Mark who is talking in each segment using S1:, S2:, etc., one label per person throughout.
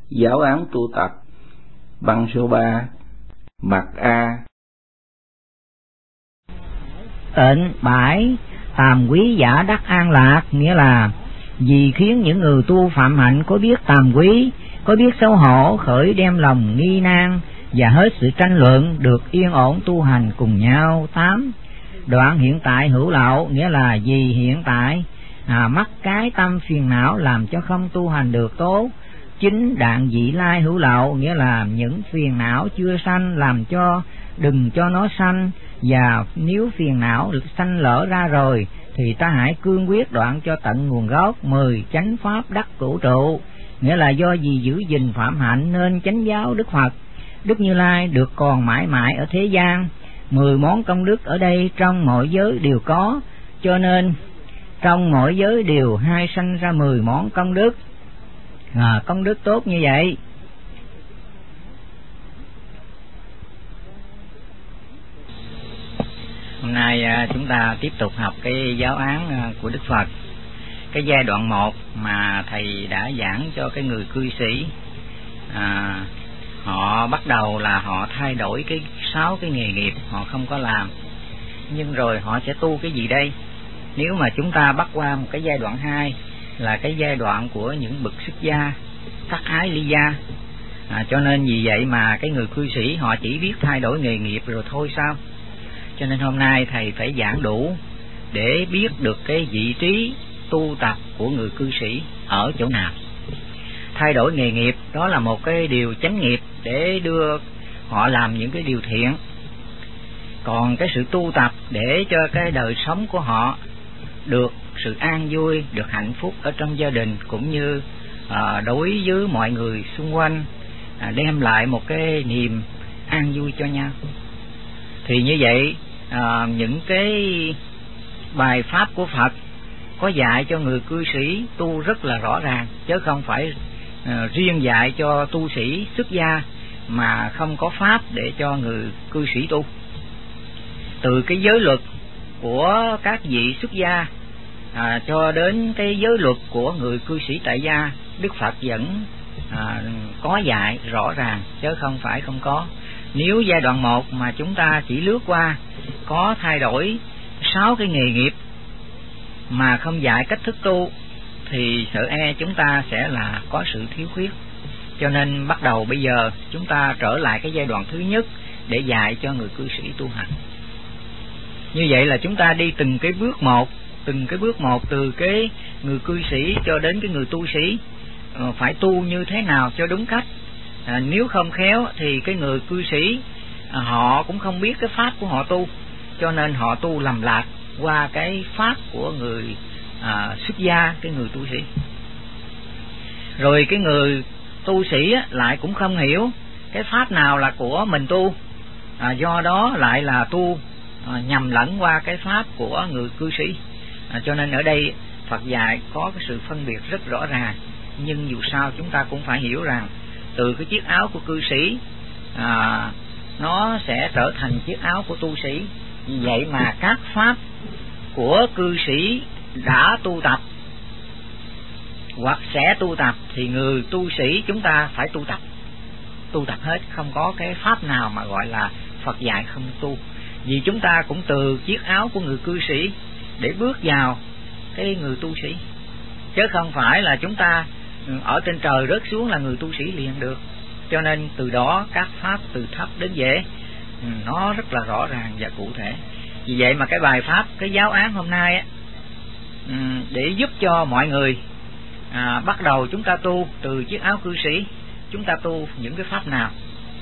S1: Giáo án tu tập, băng số 3, mặt A.
S2: Tịnh bãi tàm quý giả đắc an lạc, nghĩa là vì khiến những người tu phạm hạnh có biết tàm quý, có biết xấu hổ, khởi đem lòng nghi nan và hết sự tranh luận, được yên ổn tu hành cùng nhau. 8. Đoạn hiện tại hữu lậu, nghĩa là vì hiện tại mắc cái tâm phiền não làm cho không tu hành được tốt. 9. Đạn vị lai hữu lậu, nghĩa là những phiền não chưa sanh làm cho đừng cho nó sanh, và nếu phiền não sanh lỡ ra rồi thì ta hãy cương quyết đoạn cho tận nguồn gốc. 10. Chánh pháp đắc cửu trụ, nghĩa là do vì giữ gìn phạm hạnh nên chánh giáo Đức Phật, Đức Như Lai được còn mãi mãi ở thế gian. 10 món công đức ở đây trong mọi giới đều có, cho nên trong mỗi giới đều hay sanh ra 10 món công đức. Công đức tốt như vậy. Hôm nay chúng ta tiếp tục học cái giáo án của Đức Phật. Cái giai đoạn 1 mà thầy đã giảng cho cái người cư sĩ, họ bắt đầu là họ thay đổi 6 cái nghề nghiệp họ không có làm, nhưng rồi họ sẽ tu cái gì đây? Nếu mà chúng ta bắt qua một cái giai đoạn 2 là cái giai đoạn của những bậc xuất gia, các ái ly gia, cho nên vì vậy mà cái người cư sĩ họ chỉ biết thay đổi nghề nghiệp rồi thôi sao? Cho nên hôm nay thầy phải giảng đủ để biết được cái vị trí tu tập của người cư sĩ ở chỗ nào. Thay đổi nghề nghiệp đó là một cái điều chánh nghiệp để đưa họ làm những cái điều thiện. Còn cái sự tu tập để cho cái đời sống của họ được sự an vui, được hạnh phúc ở trong gia đình cũng như đối với mọi người xung quanh, đem lại một cái niềm an vui cho nhau. Thì như vậy những cái bài pháp của Phật có dạy cho người cư sĩ tu rất là rõ ràng, chứ không phải riêng dạy cho tu sĩ xuất gia mà không có pháp để cho người cư sĩ tu. Từ cái giới luật của các vị xuất gia cho đến cái giới luật của người cư sĩ tại gia, Đức Phật vẫn có dạy rõ ràng chứ không phải không có. Nếu giai đoạn 1 mà chúng ta chỉ lướt qua, có thay đổi 6 cái nghề nghiệp mà không dạy cách thức tu thì sợ chúng ta sẽ là có sự thiếu khuyết. Cho nên bắt đầu bây giờ chúng ta trở lại cái giai đoạn thứ nhất để dạy cho người cư sĩ tu hành. Như vậy là chúng ta đi từng cái bước một, từ cái người cư sĩ cho đến cái người tu sĩ phải tu như thế nào cho đúng cách. Nếu không khéo thì cái người cư sĩ họ cũng không biết cái pháp của họ tu, cho nên họ tu lầm lạc qua cái pháp của người xuất gia, cái người tu sĩ. Rồi cái người tu sĩ lại cũng không hiểu cái pháp nào là của mình tu, do đó lại là tu nhầm lẫn qua cái pháp của người cư sĩ. Cho nên ở đây Phật dạy có cái sự phân biệt rất rõ ràng, nhưng dù sao chúng ta cũng phải hiểu rằng từ cái chiếc áo của cư sĩ nó sẽ trở thành chiếc áo của tu sĩ. Vì vậy mà các pháp của cư sĩ đã tu tập hoặc sẽ tu tập thì người tu sĩ chúng ta phải tu tập hết, không có cái pháp nào mà gọi là Phật dạy không tu. Vì chúng ta cũng từ chiếc áo của người cư sĩ để bước vào cái người tu sĩ, chứ không phải là chúng ta ở trên trời rớt xuống là người tu sĩ liền được. Cho nên từ đó các pháp từ thấp đến dễ nó rất là rõ ràng và cụ thể. Vì vậy mà cái bài pháp, cái giáo án hôm nay để giúp cho mọi người bắt đầu chúng ta tu từ chiếc áo cư sĩ, chúng ta tu những cái pháp nào,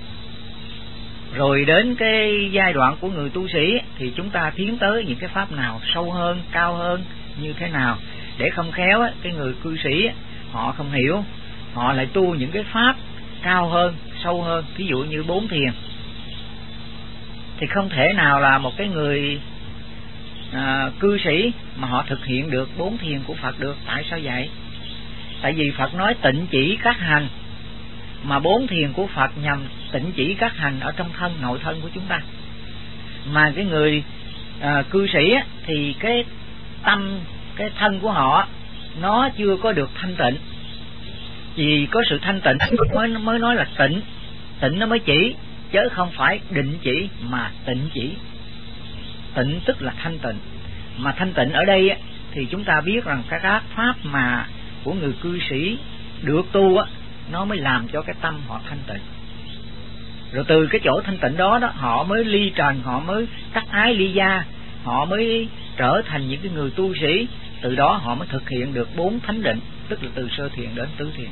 S2: rồi đến cái giai đoạn của người tu sĩ thì chúng ta tiến tới những cái pháp nào sâu hơn, cao hơn như thế nào, để không khéo cái người cư sĩ họ không hiểu, họ lại tu những cái pháp cao hơn, sâu hơn. Ví dụ như 4 thiền thì không thể nào là một cái người cư sĩ mà họ thực hiện được 4 thiền của Phật được. Tại sao vậy? Tại vì Phật nói tịnh chỉ các hành, mà 4 thiền của Phật nhằm tịnh chỉ các hành ở trong thân, nội thân của chúng ta. Mà cái người cư sĩ thì cái tâm, cái thân của họ nó chưa có được thanh tịnh, Vì có sự thanh tịnh mới nói là tịnh. Tịnh nó mới chỉ, chứ không phải định chỉ mà tịnh chỉ. Tịnh tức là thanh tịnh. Mà thanh tịnh ở đây thì chúng ta biết rằng các pháp mà của người cư sĩ được tu nó mới làm cho cái tâm họ thanh tịnh. Rồi từ cái chỗ thanh tịnh đó họ mới ly trần, họ mới cắt ái ly gia, họ mới trở thành những cái người tu sĩ. Từ đó họ mới thực hiện được 4 thánh định, tức là từ sơ thiền đến tứ thiền.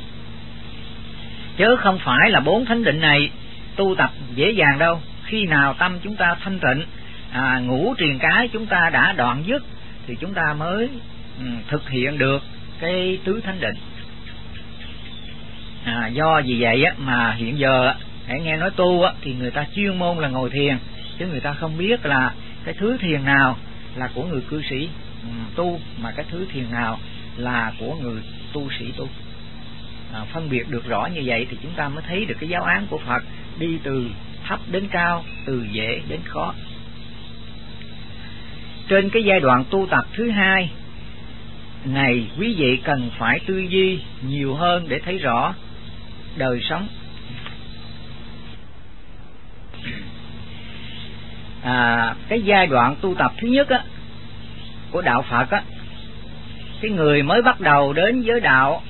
S2: Chứ không phải là 4 thánh định này tu tập dễ dàng đâu. Khi nào tâm chúng ta thanh tịnh, ngũ triền cái chúng ta đã đoạn dứt, thì chúng ta mới thực hiện được cái tứ thánh định. Do vì vậy mà hiện giờ hãy nghe nói tu thì người ta chuyên môn là ngồi thiền, chứ người ta không biết là cái thứ thiền nào là của người cư sĩ tu, mà cái thứ thiền nào là của người tu sĩ tu. Phân biệt được rõ như vậy thì chúng ta mới thấy được cái giáo án của Phật đi từ thấp đến cao, từ dễ đến khó. Trên cái giai đoạn tu tập thứ 2 này, quý vị cần phải tư duy nhiều hơn để thấy rõ đời sống. Cái giai đoạn tu tập thứ nhất của đạo Phật cái người mới bắt đầu đến với đạo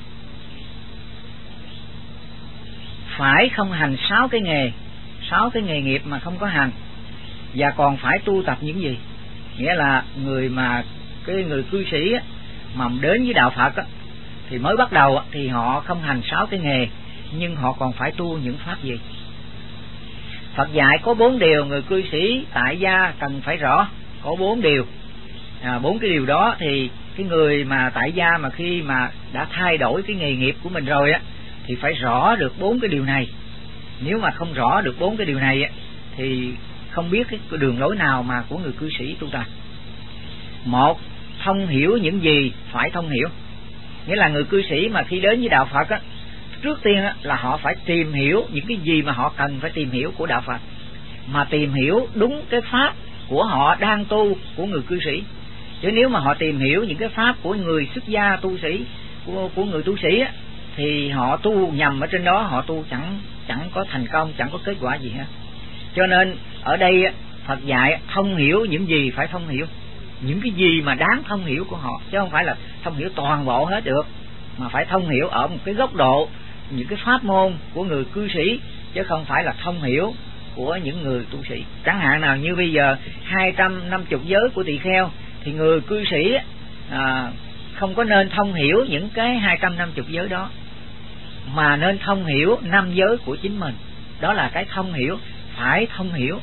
S2: phải không hành 6 cái nghề nghiệp mà không có hành, và còn phải tu tập những gì? Nghĩa là cái người cư sĩ mà đến với đạo Phật thì mới bắt đầu thì họ không hành 6 cái nghề, nhưng họ còn phải tu những pháp gì? Phật dạy có 4 điều người cư sĩ tại gia cần phải rõ, có 4 điều. 4 cái điều đó thì cái người mà tại gia mà khi mà đã thay đổi cái nghề nghiệp của mình rồi thì phải rõ được 4 cái điều này. Nếu mà không rõ được 4 cái điều này thì không biết cái đường lối nào mà của người cư sĩ tu tập. 1. Thông hiểu những gì phải thông hiểu. Nghĩa là người cư sĩ mà khi đến với đạo Phật trước tiên là họ phải tìm hiểu những cái gì mà họ cần phải tìm hiểu của đạo Phật, mà tìm hiểu đúng cái pháp của họ đang tu, của người cư sĩ. Chứ nếu mà họ tìm hiểu những cái pháp của người xuất gia tu sĩ, của người tu sĩ thì họ tu nhầm ở trên đó, họ tu chẳng có thành công, chẳng có kết quả gì hết. Cho nên ở đây Phật dạy thông hiểu những gì phải thông hiểu, những cái gì mà đáng thông hiểu của họ, chứ không phải là thông hiểu toàn bộ hết được, mà phải thông hiểu ở một cái góc độ những cái pháp môn của người cư sĩ, chứ không phải là thông hiểu của những người tu sĩ. Chẳng hạn nào như bây giờ 250 giới của tỳ kheo thì người cư sĩ không có nên thông hiểu những cái 250 giới đó, mà nên thông hiểu 5 giới của chính mình. Đó là cái thông hiểu, phải thông hiểu.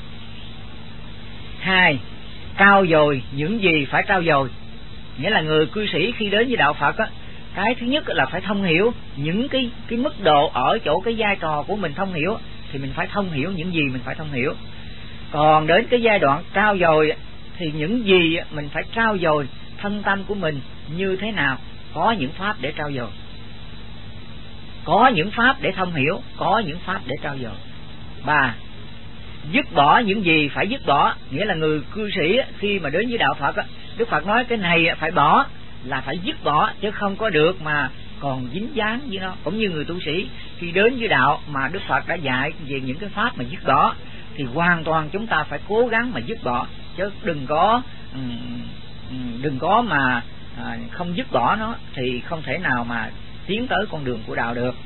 S2: 2. Trau dồi những gì phải trau dồi. Nghĩa là người cư sĩ khi đến với đạo Phật cái thứ nhất là phải thông hiểu những cái mức độ ở chỗ cái vai trò của mình thông hiểu, thì mình phải thông hiểu những gì mình phải thông hiểu. Còn đến cái giai đoạn trau dồi thì những gì mình phải trau dồi thân tâm của mình như thế nào, có những pháp để trau dồi, có những pháp để thông hiểu, có những pháp để trau dồi. 3. Dứt bỏ những gì phải dứt bỏ. Nghĩa là người cư sĩ khi mà đến với đạo Phật Đức Phật nói cái này phải bỏ là phải dứt bỏ, chứ không có được mà còn dính dáng với nó. Cũng như người tu sĩ khi đến với đạo mà Đức Phật đã dạy về những cái pháp mà dứt bỏ thì hoàn toàn chúng ta phải cố gắng mà dứt bỏ, chứ đừng có mà không dứt bỏ nó thì không thể nào mà tiến tới con đường của đạo được.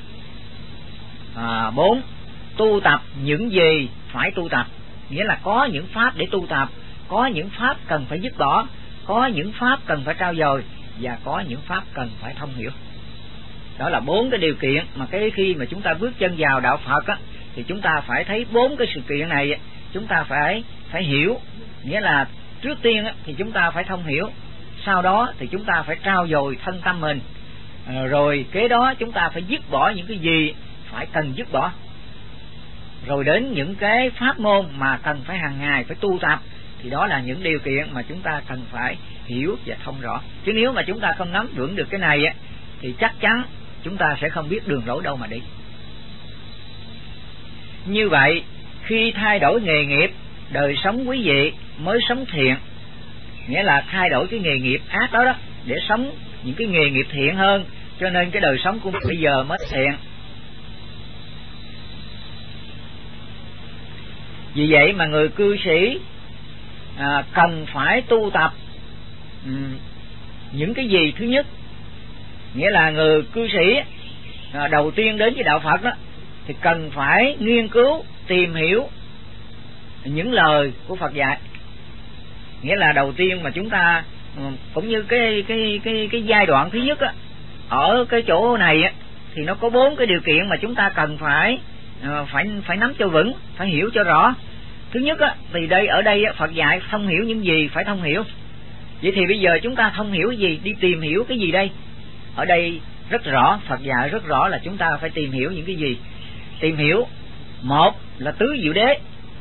S2: 4. Tu tập những gì phải tu tập. Nghĩa là có những pháp để tu tập, có những pháp cần phải dứt bỏ, có những pháp cần phải trau dồi, và có những pháp cần phải thông hiểu. Đó là 4 cái điều kiện mà cái khi mà chúng ta bước chân vào đạo Phật thì chúng ta phải thấy 4 cái sự kiện này chúng ta phải hiểu. Nghĩa là trước tiên thì chúng ta phải thông hiểu, sau đó thì chúng ta phải trau dồi thân tâm mình, rồi kế đó chúng ta phải dứt bỏ những cái gì phải cần dứt bỏ, rồi đến những cái pháp môn mà cần phải hàng ngày phải tu tập, thì đó là những điều kiện mà chúng ta cần phải hiểu và thông rõ. Chứ nếu mà chúng ta không nắm vững được cái này thì chắc chắn chúng ta sẽ không biết đường lối đâu mà đi. Như vậy khi thay đổi nghề nghiệp, đời sống quý vị mới sống thiện. Nghĩa là thay đổi cái nghề nghiệp ác đó để sống những cái nghề nghiệp thiện hơn, cho nên cái đời sống của mình bây giờ mới thiện. Vì vậy mà người cư sĩ cần phải tu tập những cái gì? Thứ nhất, nghĩa là người cư sĩ đầu tiên đến với đạo Phật đó thì cần phải nghiên cứu tìm hiểu những lời của Phật dạy. Nghĩa là đầu tiên mà chúng ta cũng như cái giai đoạn thứ nhất á, ở cái chỗ này á, thì nó có 4 cái điều kiện mà chúng ta cần phải nắm cho vững, phải hiểu cho rõ. Thứ nhất á, thì ở đây Phật dạy thông hiểu những gì phải thông hiểu. Vậy thì bây giờ chúng ta thông hiểu cái gì, đi tìm hiểu cái gì đây? Ở đây rất rõ, Phật dạy rất rõ là chúng ta phải tìm hiểu những cái gì. Tìm hiểu, 1 là tứ diệu đế,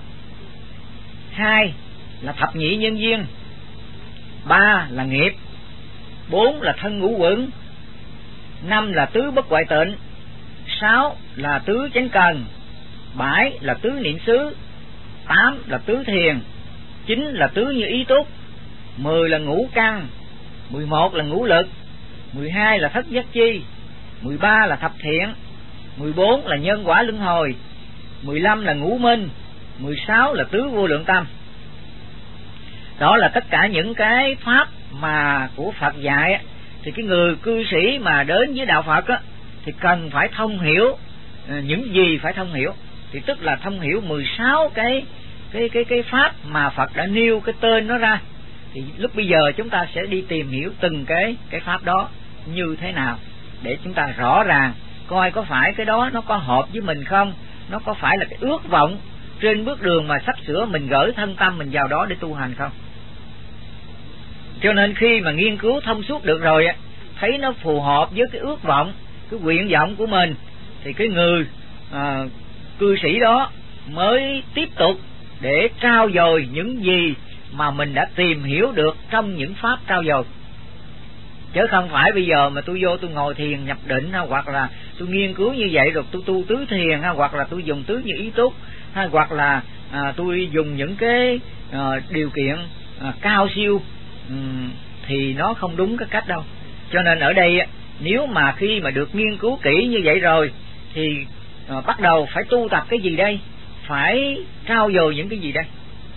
S2: 2 là thập nhị nhân duyên, 3 là nghiệp, 4 là thân ngũ uẩn, 5 là tứ bất hoại tịnh, 6 là tứ chánh cần, 7 là tứ niệm xứ, 8 là tứ thiền, 9 là tứ như ý túc, 10 là ngũ căn, 11 là ngũ lực, 12 là thất giác chi, 13 là thập thiện, 14 là nhân quả luân hồi, 15 là ngũ minh, 16 là tứ vô lượng tâm. Đó là tất cả những cái pháp mà của Phật dạy. Thì cái người cư sĩ mà đến với đạo Phật á, thì cần phải thông hiểu những gì phải thông hiểu. Thì tức là thông hiểu 16 cái pháp mà Phật đã nêu cái tên nó ra. Thì lúc bây giờ chúng ta sẽ đi tìm hiểu từng cái pháp đó như thế nào, để chúng ta rõ ràng coi có phải cái đó nó có hợp với mình không, nó có phải là cái ước vọng trên bước đường mà sắp sửa mình gửi thân tâm mình vào đó để tu hành không. Cho nên khi mà nghiên cứu thông suốt được rồi, thấy nó phù hợp với cái ước vọng, cái nguyện vọng của mình, thì cái người cư sĩ đó mới tiếp tục để trau dồi những gì mà mình đã tìm hiểu được trong những pháp trau dồi. Chứ không phải bây giờ mà tôi vô tôi ngồi thiền nhập định, hoặc là tôi nghiên cứu như vậy rồi tôi tu tứ thiền, hoặc là tôi dùng tứ như ý túc, hoặc là tôi dùng những cái điều kiện cao siêu, thì nó không đúng cái cách đâu. Cho nên ở đây nếu mà khi mà được nghiên cứu kỹ như vậy rồi thì bắt đầu phải tu tập cái gì đây, phải trau dồi những cái gì đây?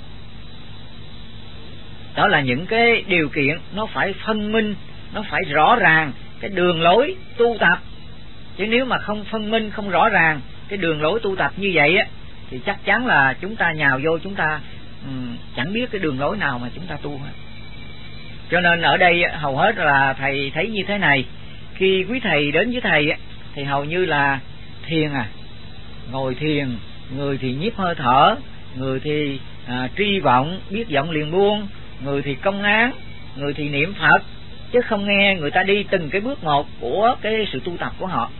S2: Đó là những cái điều kiện nó phải phân minh, nó phải rõ ràng cái đường lối tu tập. Chứ nếu mà không phân minh, không rõ ràng cái đường lối tu tập như vậy á, thì chắc chắn là chúng ta nhào vô, chúng ta chẳng biết cái đường lối nào mà chúng ta tu hết. Cho nên ở đây hầu hết là thầy thấy như thế này, khi quý thầy đến với thầy thì hầu như là thiền, ngồi thiền, người thì nhiếp hơi thở, người thì tri vọng, biết vọng liền buông, người thì công án, người thì niệm Phật, chứ không nghe người ta đi từng cái bước một của cái sự tu tập của họ.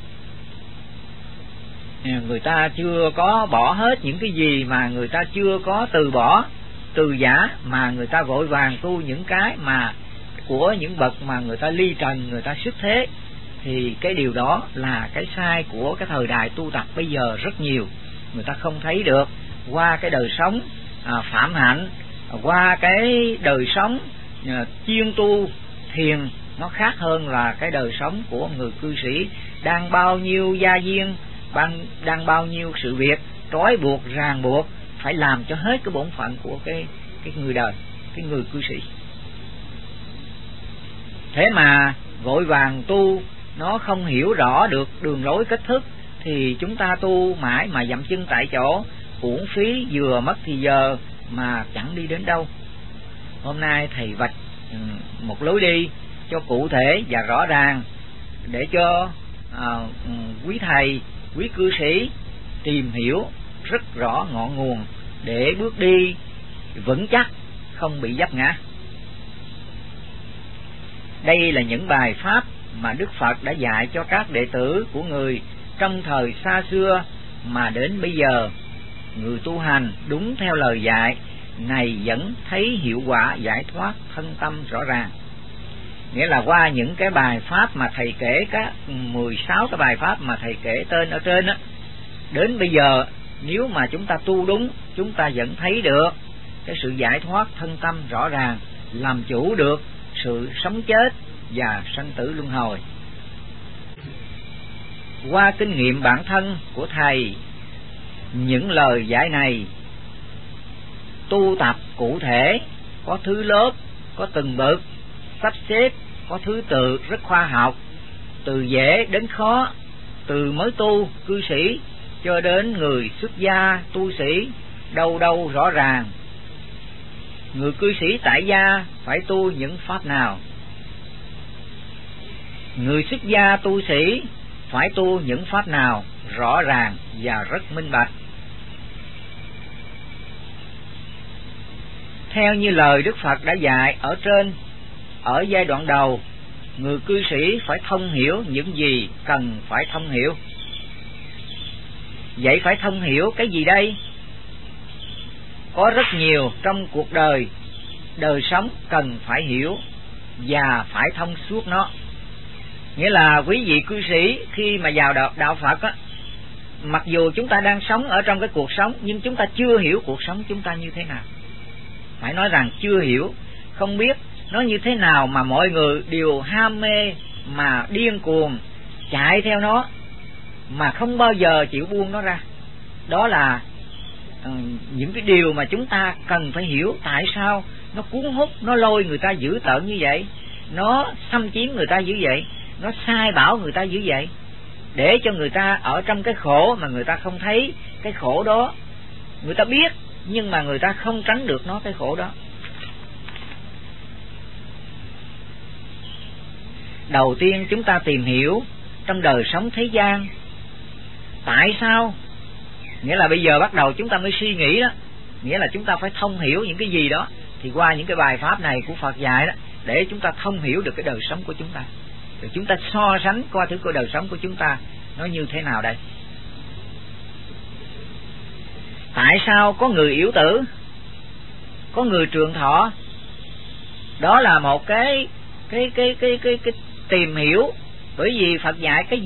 S2: Người ta chưa có bỏ hết những cái gì, mà người ta chưa có từ bỏ, từ giả, mà người ta vội vàng tu những cái mà của những bậc mà người ta ly trần, người ta xuất thế. Thì cái điều đó là cái sai của cái thời đại tu tập bây giờ rất nhiều. Người ta không thấy được qua cái đời sống phạm hạnh, qua cái đời sống chuyên tu thiền, nó khác hơn là cái đời sống của người cư sĩ đang bao nhiêu gia duyên, đang bao nhiêu sự việc trói buộc, ràng buộc, phải làm cho hết cái bổn phận của cái người đời, cái người cư sĩ. Thế mà vội vàng tu, nó không hiểu rõ được đường lối cách thức, thì chúng ta tu mãi mà dậm chân tại chỗ, uổng phí, vừa mất thì giờ mà chẳng đi đến đâu. Hôm nay thầy vạch một lối đi cho cụ thể và rõ ràng, để cho quý thầy, quý cư sĩ tìm hiểu rất rõ ngọn nguồn để bước đi vững chắc, không bị vấp ngã. Đây là những bài pháp mà Đức Phật đã dạy cho các đệ tử của người trong thời xa xưa, mà đến bây giờ người tu hành đúng theo lời dạy này vẫn thấy hiệu quả giải thoát thân tâm rõ ràng. Nghĩa là qua những cái bài pháp mà thầy kể, các 16 cái bài pháp mà thầy kể tên ở trên á, đến bây giờ nếu mà chúng ta tu đúng, chúng ta vẫn thấy được cái sự giải thoát thân tâm rõ ràng, làm chủ được sự sống chết và sanh tử luân hồi. qua kinh nghiệm bản thân của thầy, những lời giải này tu tập cụ thể, có thứ lớp, có từng bậc, sắp xếp, có thứ tự rất khoa học, từ dễ đến khó, từ mới tu cư sĩ cho đến người xuất gia tu sĩ, đâu đâu rõ ràng. Người cư sĩ tại gia phải tu những pháp nào, người xuất gia tu sĩ phải tu những pháp nào, rõ ràng và rất minh bạch. Theo như lời Đức Phật đã dạy ở trên, ở giai đoạn đầu, người cư sĩ phải thông hiểu những gì cần phải thông hiểu. Vậy phải thông hiểu cái gì đây? Có rất nhiều trong cuộc đời, đời sống cần phải hiểu và phải thông suốt nó. Nghĩa là quý vị cư sĩ khi mà vào đạo Phật á, mặc dù chúng ta đang sống ở trong cái cuộc sống, nhưng chúng ta chưa hiểu cuộc sống chúng ta như thế nào. Phải nói rằng chưa hiểu, không biết nó như thế nào mà mọi người đều ham mê mà điên cuồng chạy theo nó mà không bao giờ chịu buông nó ra. Đó là những cái điều mà chúng ta cần phải hiểu. Tại sao nó cuốn hút, nó lôi người ta dữ tợn như vậy, nó xâm chiếm người ta như vậy, nó sai bảo người ta như vậy, để cho người ta ở trong cái khổ mà người ta không thấy cái khổ đó. Người ta biết nhưng mà người ta không tránh được nó, cái khổ đó. Đầu tiên chúng ta tìm hiểu trong đời sống thế gian tại sao, nghĩa là bây giờ bắt đầu chúng ta mới suy nghĩ đó, nghĩa là chúng ta phải thông hiểu những cái gì đó. Thì qua những cái bài pháp này của Phật dạy đó, để chúng ta thông hiểu được cái đời sống của chúng ta, rồi chúng ta so sánh qua thử coi đời sống của chúng ta nó như thế nào đây. Tại sao có người yếu tử, có người trường thọ? Đó là một cái tìm hiểu. Bởi vì Phật dạy cái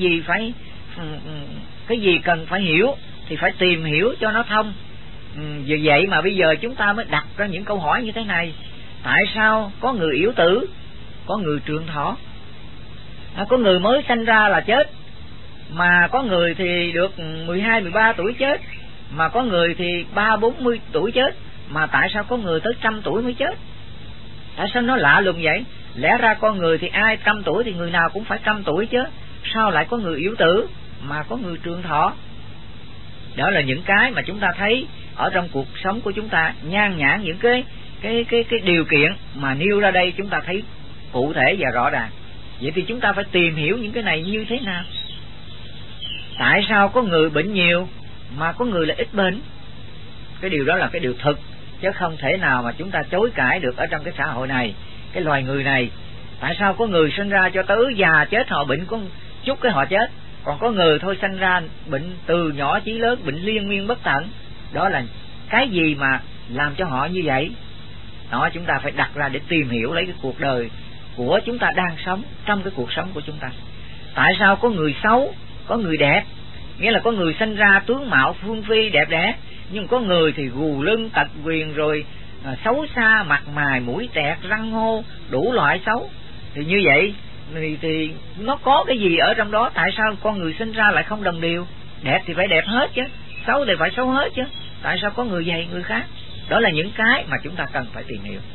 S2: gì cần phải hiểu thì phải tìm hiểu cho nó thông. Vì vậy mà bây giờ chúng ta mới đặt ra những câu hỏi như thế này. Tại sao có người yếu tử, có người trường thọ? Có người mới sanh ra là chết, mà có người thì được 12, 13 tuổi chết, mà có người thì 30, 40 tuổi chết, mà tại sao có người tới 100 tuổi mới chết? Tại sao nó lạ lùng vậy? Lẽ ra con người thì ai 100 tuổi thì người nào cũng phải 100 tuổi chứ, sao lại có người yếu tử mà có người trường thọ? Đó là những cái mà chúng ta thấy ở trong cuộc sống của chúng ta, nhan nhản những cái điều kiện mà nêu ra đây chúng ta thấy cụ thể và rõ ràng. Vậy thì chúng ta phải tìm hiểu những cái này như thế nào. Tại sao có người bệnh nhiều mà có người lại ít bệnh? Cái điều đó là cái điều thực, chứ không thể nào mà chúng ta chối cãi được ở trong cái xã hội này, cái loài người này. Tại sao có người sinh ra cho tới già chết, họ bệnh có chút cái họ chết, còn có người thôi sinh ra bệnh từ nhỏ chí lớn, bệnh liên miên bất tận? Đó là cái gì mà làm cho họ như vậy? Đó, chúng ta phải đặt ra để tìm hiểu lấy cái cuộc đời của chúng ta đang sống, trong cái cuộc sống của chúng ta. Tại sao có người xấu, có người đẹp? Nghĩa là có người sinh ra tướng mạo phương phi đẹp đẽ, nhưng có người thì gù lưng tật quyền, rồi xấu xa, mặt mày mũi tẹt, răng hô, đủ loại xấu. Thì như vậy thì nó có cái gì ở trong đó? Tại sao con người sinh ra lại không đồng đều? Đẹp thì phải đẹp hết chứ, xấu thì phải xấu hết chứ. Tại sao có người vậy người khác? Đó là những cái mà chúng ta cần phải tìm hiểu.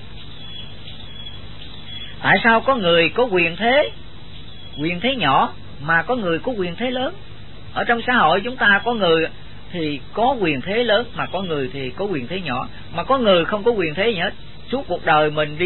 S2: Tại sao có người có quyền thế nhỏ mà có người có quyền thế lớn? Ở trong xã hội chúng ta có người thì có quyền thế lớn, mà có người thì có quyền thế nhỏ, mà có người không có quyền thế gì hết. Suốt cuộc đời mình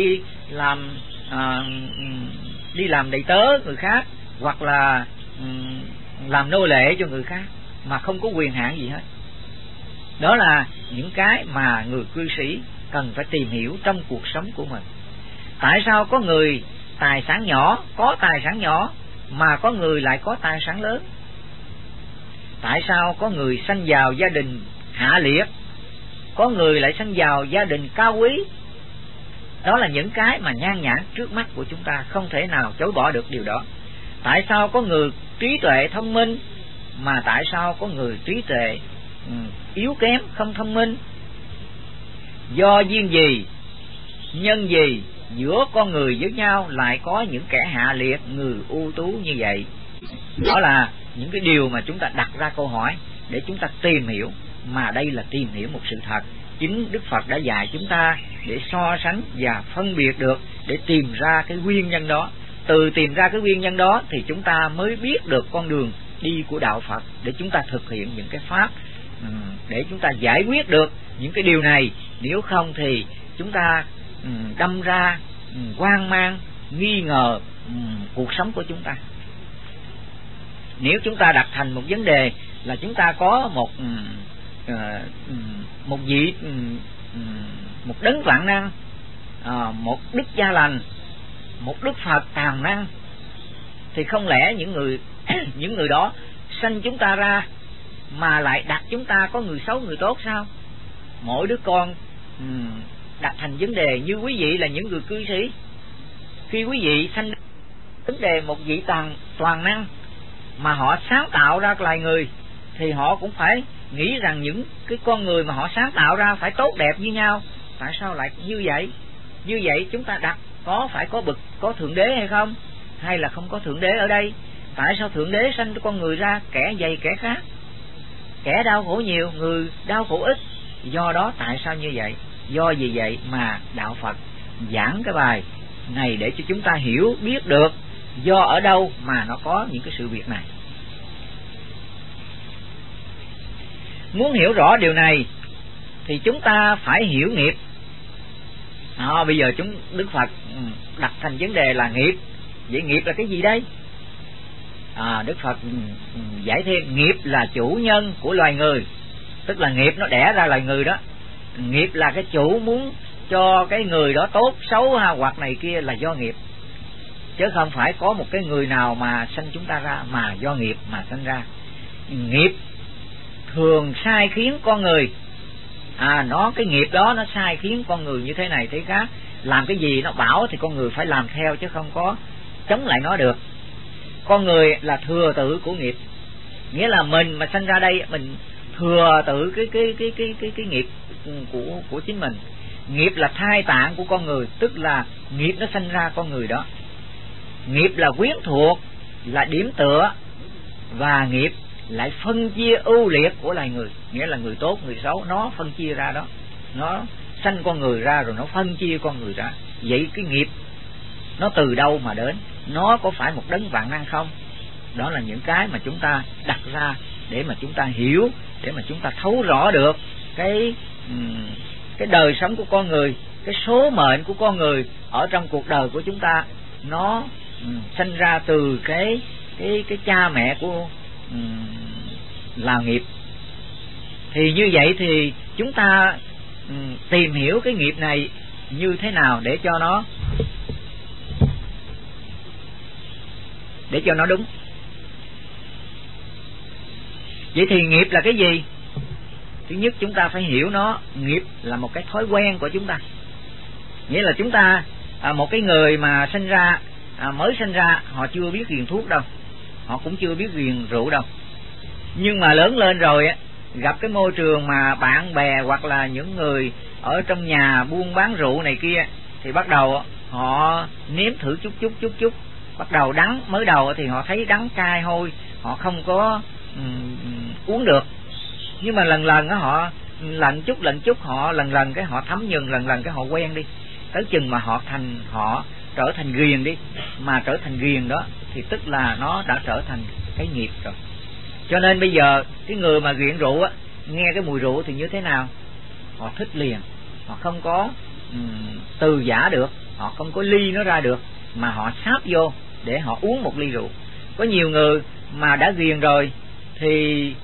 S2: đi làm đầy tớ người khác, hoặc là làm nô lệ cho người khác, mà không có quyền hạn gì hết. Đó là những cái mà người cư sĩ cần phải tìm hiểu trong cuộc sống của mình. Tại sao có người tài sản nhỏ, có tài sản nhỏ, mà có người lại có tài sản lớn? Tại sao có người sanh vào gia đình hạ liệt, có người lại sanh vào gia đình cao quý? Đó là những cái mà nhan nhản trước mắt của chúng ta, không thể nào chối bỏ được điều đó. Tại sao có người trí tuệ thông minh, mà tại sao có người trí tuệ yếu kém, không thông minh? Do duyên gì, nhân gì giữa con người với nhau lại có những kẻ hạ liệt, người ưu tú như vậy? Đó là những cái điều mà chúng ta đặt ra câu hỏi để chúng ta tìm hiểu, mà đây là tìm hiểu một sự thật. Chính Đức Phật đã dạy chúng ta để so sánh và phân biệt được, để tìm ra cái nguyên nhân đó. Từ tìm ra cái nguyên nhân đó thì chúng ta mới biết được con đường đi của đạo Phật, để chúng ta thực hiện những cái pháp, để chúng ta giải quyết được những cái điều này. Nếu không thì chúng ta đâm ra hoang mang, nghi ngờ cuộc sống của chúng ta. Nếu chúng ta đặt thành một vấn đề là chúng ta có một vị, một đấng vạn năng, một đức Gia Lành, một Đức Phật toàn năng, thì không lẽ những người đó sanh chúng ta ra mà lại đặt chúng ta có người xấu người tốt sao? Mỗi đứa con đặt thành vấn đề như quý vị là những người cư sĩ. Khi quý vị sanh vấn đề một vị toàn năng mà họ sáng tạo ra loài người, thì họ cũng phải nghĩ rằng những cái con người mà họ sáng tạo ra phải tốt đẹp như nhau. Tại sao lại như vậy? Như vậy chúng ta đặt phải có thượng đế hay không? Hay là không có thượng đế ở đây? Tại sao thượng đế sanh con người ra kẻ dày kẻ khác, kẻ đau khổ nhiều, người đau khổ ít? Do đó tại sao như vậy? Do vì vậy mà đạo Phật giảng cái bài này để cho chúng ta hiểu biết được do ở đâu mà nó có những cái sự việc này. Muốn hiểu rõ điều này thì chúng ta phải hiểu nghiệp. Bây giờ Đức Phật đặt thành vấn đề là nghiệp. Vậy nghiệp là cái gì đây? Đức Phật giải thêm, nghiệp là chủ nhân của loài người. Tức là nghiệp nó đẻ ra loài người đó. Nghiệp là cái chủ muốn cho cái người đó tốt, xấu hoặc này kia là do nghiệp, chứ không phải có một cái người nào mà sanh chúng ta ra mà do nghiệp mà sanh ra. Nghiệp thường sai khiến con người. Cái nghiệp đó nó sai khiến con người như thế này thế khác. Làm cái gì nó bảo thì con người phải làm theo, chứ không có chống lại nó được. Con người là thừa tự của nghiệp, nghĩa là mình mà sanh ra đây mình thừa tự cái nghiệp của chính mình. Nghiệp là thai tạng của con người, tức là nghiệp nó sanh ra con người đó. Nghiệp là quyến thuộc, là điểm tựa, và nghiệp lại phân chia ưu liệt của loài người, nghĩa là người tốt người xấu nó phân chia ra đó. Nó sanh con người ra rồi nó phân chia con người ra. Vậy cái nghiệp nó từ đâu mà đến? Nó có phải một đấng vạn năng không? Đó là những cái mà chúng ta đặt ra để mà chúng ta hiểu, để mà chúng ta thấu rõ được cái đời sống của con người, cái số mệnh của con người ở trong cuộc đời của chúng ta. Nó sanh ra từ cái cha mẹ của là nghiệp. Thì như vậy thì chúng ta tìm hiểu cái nghiệp này như thế nào để cho nó đúng. Vậy thì nghiệp là cái gì? Thứ nhất chúng ta phải hiểu nó. Nghiệp là một cái thói quen của chúng ta. Nghĩa là chúng ta một cái người mà sinh ra mới sinh ra họ chưa biết ghiền thuốc đâu, họ cũng chưa biết ghiền rượu đâu. Nhưng mà lớn lên rồi gặp cái môi trường mà bạn bè hoặc là những người ở trong nhà buôn bán rượu này kia, thì bắt đầu họ nếm thử chút. Bắt đầu đắng, mới đầu thì họ thấy đắng cay hôi, họ không có uống được. Nhưng mà lần họ lần chút họ lần cái họ thấm nhuần, lần cái họ quen đi, tới chừng mà họ trở thành ghiền đi. Mà trở thành ghiền đó thì tức là nó đã trở thành cái nghiệp rồi. Cho nên bây giờ cái người mà nghiện rượu nghe cái mùi rượu thì như thế nào? Họ thích liền, họ không có từ giả được, họ không có ly nó ra được, mà họ sáp vô để họ uống một ly rượu. Có nhiều người mà đã ghiền rồi thì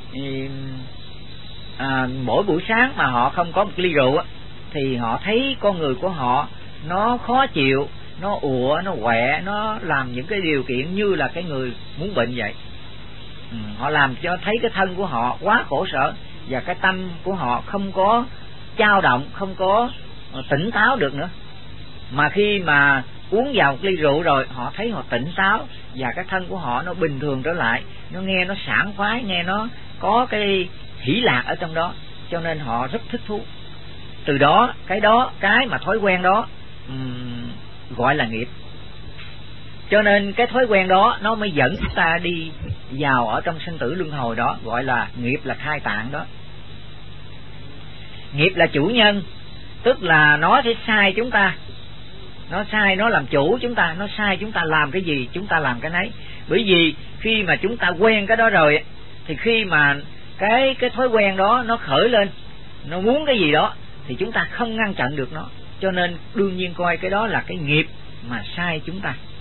S2: mỗi buổi sáng mà họ không có một ly rượu thì họ thấy con người của họ nó khó chịu, nó ùa, nó quẹ, nó làm những cái điều kiện như là cái người muốn bệnh vậy. Họ làm cho thấy cái thân của họ quá khổ sở, và cái tâm của họ không có dao động, không có tỉnh táo được nữa. Mà khi mà uống vào một ly rượu rồi, họ thấy họ tỉnh táo, và cái thân của họ nó bình thường trở lại, nó nghe nó sảng khoái, nghe nó có cái hỷ lạc ở trong đó, cho nên họ rất thích thú. Từ đó cái mà thói quen đó gọi là nghiệp. Cho nên cái thói quen đó nó mới dẫn chúng ta đi vào ở trong sinh tử luân hồi đó, gọi là nghiệp là thai tạng đó. Nghiệp là chủ nhân, tức là nó sẽ sai chúng ta, nó sai, nó làm chủ chúng ta, nó sai chúng ta làm cái gì chúng ta làm cái nấy. Bởi vì khi mà chúng ta quen cái đó rồi thì khi mà cái thói quen đó nó khởi lên, nó muốn cái gì đó thì chúng ta không ngăn chặn được nó. Cho nên đương nhiên coi cái đó là cái nghiệp mà sai chúng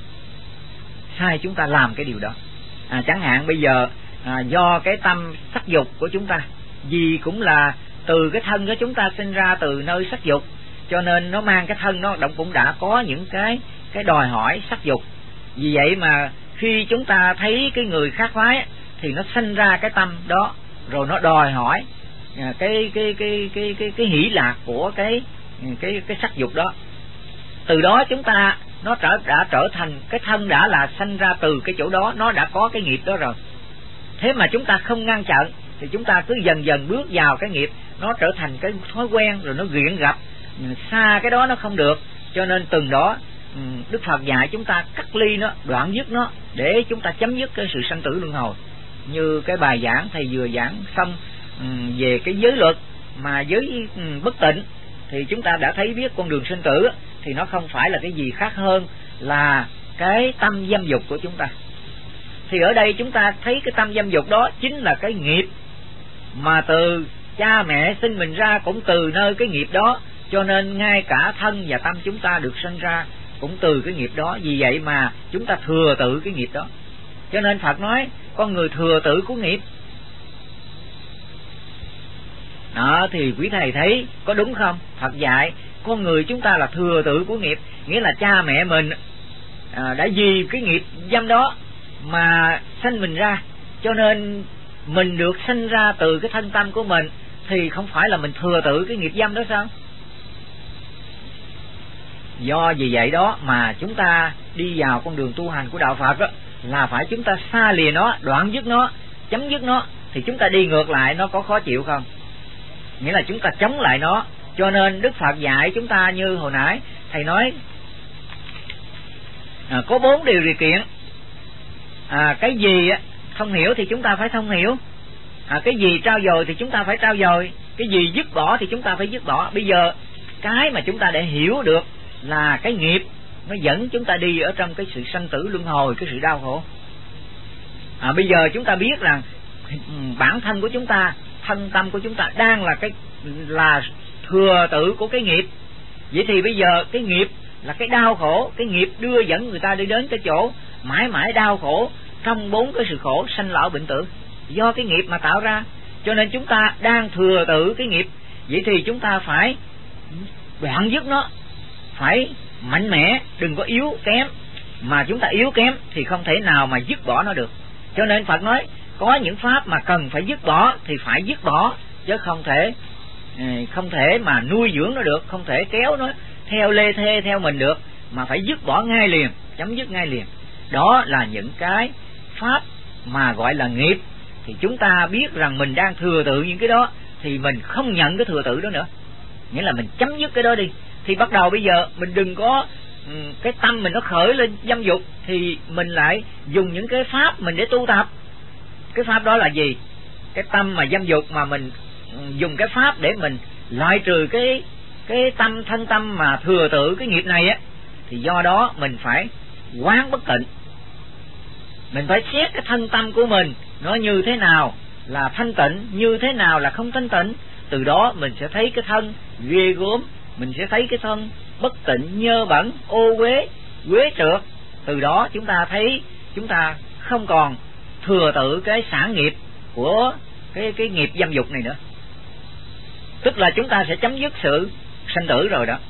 S2: ta làm cái điều đó. Chẳng hạn bây giờ do cái tâm sắc dục của chúng ta, vì cũng là từ cái thân của chúng ta sinh ra từ nơi sắc dục, cho nên nó mang cái thân nó cũng đã có những cái đòi hỏi sắc dục. Vì vậy mà khi chúng ta thấy cái người khác phái thì nó sinh ra cái tâm đó, rồi nó đòi hỏi cái hỷ lạc của cái sắc dục đó. Từ đó chúng ta nó đã trở thành cái thân, đã là sanh ra từ cái chỗ đó, nó đã có cái nghiệp đó rồi. Thế mà chúng ta không ngăn chặn thì chúng ta cứ dần dần bước vào cái nghiệp, nó trở thành cái thói quen, rồi nó nghiện gặp, xa cái đó nó không được. Cho nên từng đó Đức Phật dạy chúng ta cắt ly nó, đoạn dứt nó, để chúng ta chấm dứt cái sự sanh tử luân hồi. Như cái bài giảng thầy vừa giảng xong về cái giới luật mà giới bất tịnh, thì chúng ta đã thấy biết con đường sinh tử thì nó không phải là cái gì khác hơn là cái tâm dâm dục của chúng ta. Thì ở đây chúng ta thấy cái tâm dâm dục đó chính là cái nghiệp mà từ cha mẹ sinh mình ra cũng từ nơi cái nghiệp đó. Cho nên ngay cả thân và tâm chúng ta được sinh ra cũng từ cái nghiệp đó. Vì vậy mà chúng ta thừa tự cái nghiệp đó. Cho nên Phật nói con người thừa tự của nghiệp. Đó thì quý thầy thấy có đúng không? Phật dạy con người chúng ta là thừa tự của nghiệp, nghĩa là cha mẹ mình đã vì cái nghiệp dâm đó mà sanh mình ra, cho nên mình được sinh ra từ cái thân tâm của mình, thì không phải là mình thừa tự cái nghiệp dâm đó sao? Do vì vậy đó mà chúng ta đi vào con đường tu hành của đạo Phật đó, là phải chúng ta xa lìa nó, đoạn dứt nó, chấm dứt nó. Thì chúng ta đi ngược lại nó có khó chịu không? Nghĩa là chúng ta chống lại nó. Cho nên Đức Phật dạy chúng ta như hồi nãy thầy nói có 4 điều kiện. Cái gì không hiểu thì chúng ta phải thông hiểu, cái gì trao dồi thì chúng ta phải trao dồi, cái gì dứt bỏ thì chúng ta phải dứt bỏ. Bây giờ cái mà chúng ta để hiểu được là cái nghiệp nó dẫn chúng ta đi ở trong cái sự sanh tử luân hồi, cái sự đau khổ. Bây giờ chúng ta biết rằng bản thân của chúng ta, thân tâm của chúng ta đang là thừa tự của cái nghiệp. Vậy thì bây giờ cái nghiệp là cái đau khổ, cái nghiệp đưa dẫn người ta đi đến cái chỗ mãi mãi đau khổ trong 4 cái sự khổ sanh lão bệnh tử, do cái nghiệp mà tạo ra. Cho nên chúng ta đang thừa tự cái nghiệp. Vậy thì chúng ta phải đoạn dứt nó, phải mạnh mẽ, đừng có yếu kém. Mà chúng ta yếu kém thì không thể nào mà dứt bỏ nó được. Cho nên Phật nói có những pháp mà cần phải dứt bỏ thì phải dứt bỏ, chứ không thể mà nuôi dưỡng nó được, không thể kéo nó theo lê thê theo mình được, mà phải dứt bỏ ngay liền, chấm dứt ngay liền. Đó là những cái pháp mà gọi là nghiệp. Thì chúng ta biết rằng mình đang thừa tự những cái đó, thì mình không nhận cái thừa tự đó nữa, nghĩa là mình chấm dứt cái đó đi. Thì bắt đầu bây giờ mình đừng có cái tâm mình nó khởi lên dâm dục, thì mình lại dùng những cái pháp mình để tu tập. Cái pháp đó là gì? Cái tâm mà dâm dục mà mình dùng cái pháp để mình loại trừ cái thân tâm mà thừa tự cái nghiệp này thì do đó mình phải quán bất tịnh. Mình phải xét cái thân tâm của mình nó như thế nào là thanh tịnh, như thế nào là không thanh tịnh. Từ đó mình sẽ thấy cái thân ghê gớm, mình sẽ thấy cái thân bất tịnh, nhơ bẩn, ô uế, quế trượt. Từ đó chúng ta thấy chúng ta không còn thừa tự cái sản nghiệp của cái nghiệp dâm dục này nữa. Tức là chúng ta sẽ chấm dứt sự sanh tử rồi đó.